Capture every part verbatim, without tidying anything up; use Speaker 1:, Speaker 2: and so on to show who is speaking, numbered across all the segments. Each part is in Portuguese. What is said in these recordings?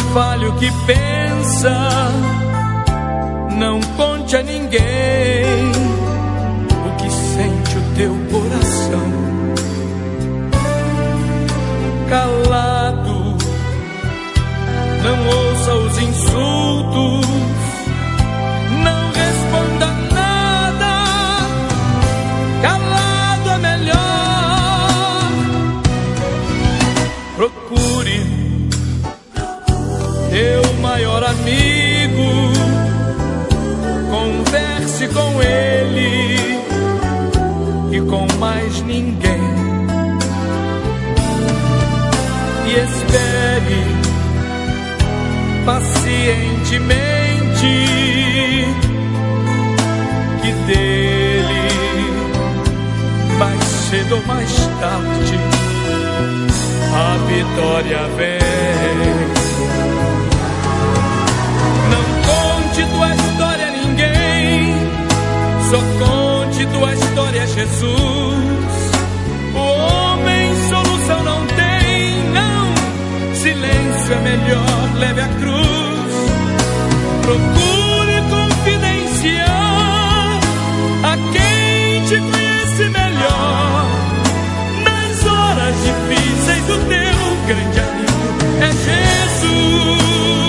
Speaker 1: fale o que pensa, não conte a ninguém o que sente o teu coração. Calado, não ouça os insultos, não responda nada. Calado é melhor. Procure teu maior amigo, converse com ele e com mais ninguém. E espere pacientemente que dele, mais cedo ou mais tarde, a vitória vem. Não conte tua história a ninguém, só conte tua história a Jesus. O homem solução não tem, não. Silêncio é melhor, leve a cruz. Procure confidenciar a quem te conhece melhor. Nas horas difíceis o teu grande amigo é Jesus.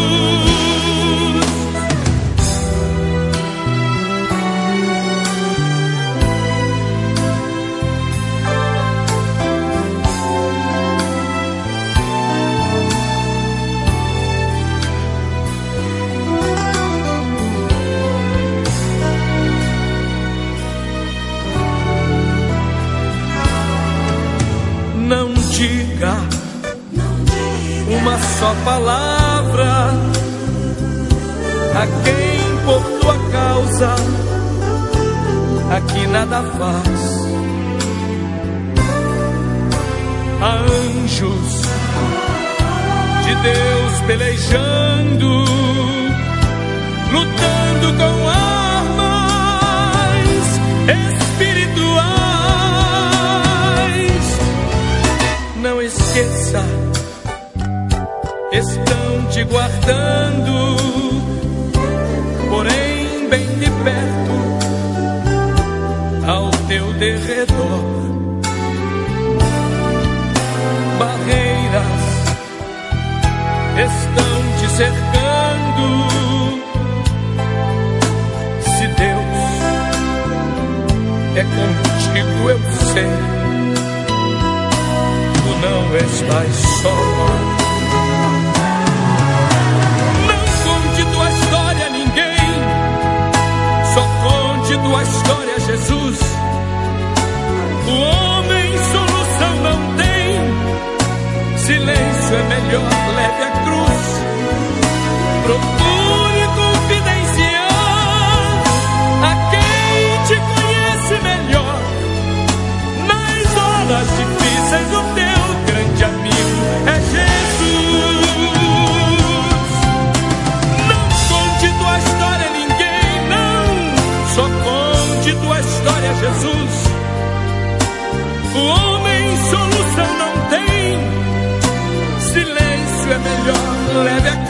Speaker 1: Não diga uma só palavra a quem por tua causa aqui nada faz. Há anjos de Deus pelejando, lutando com armas espirituais. Não esqueça, estão te guardando, porém bem de perto, ao teu derredor. Barreiras estão te cercando. Se Deus é contigo, eu sei, tu não estás só. Não conte tua história a ninguém, só conte tua história a Jesus. O homem solução não tem, silêncio é melhor, leve a cruz. Procure confidenciar a quem te conhece melhor. Nas horas difíceis o teu grande amigo é Jesus. Não conte tua história a ninguém, não. Só conte tua história a Jesus. O homem solução não tem, silêncio é melhor, leve a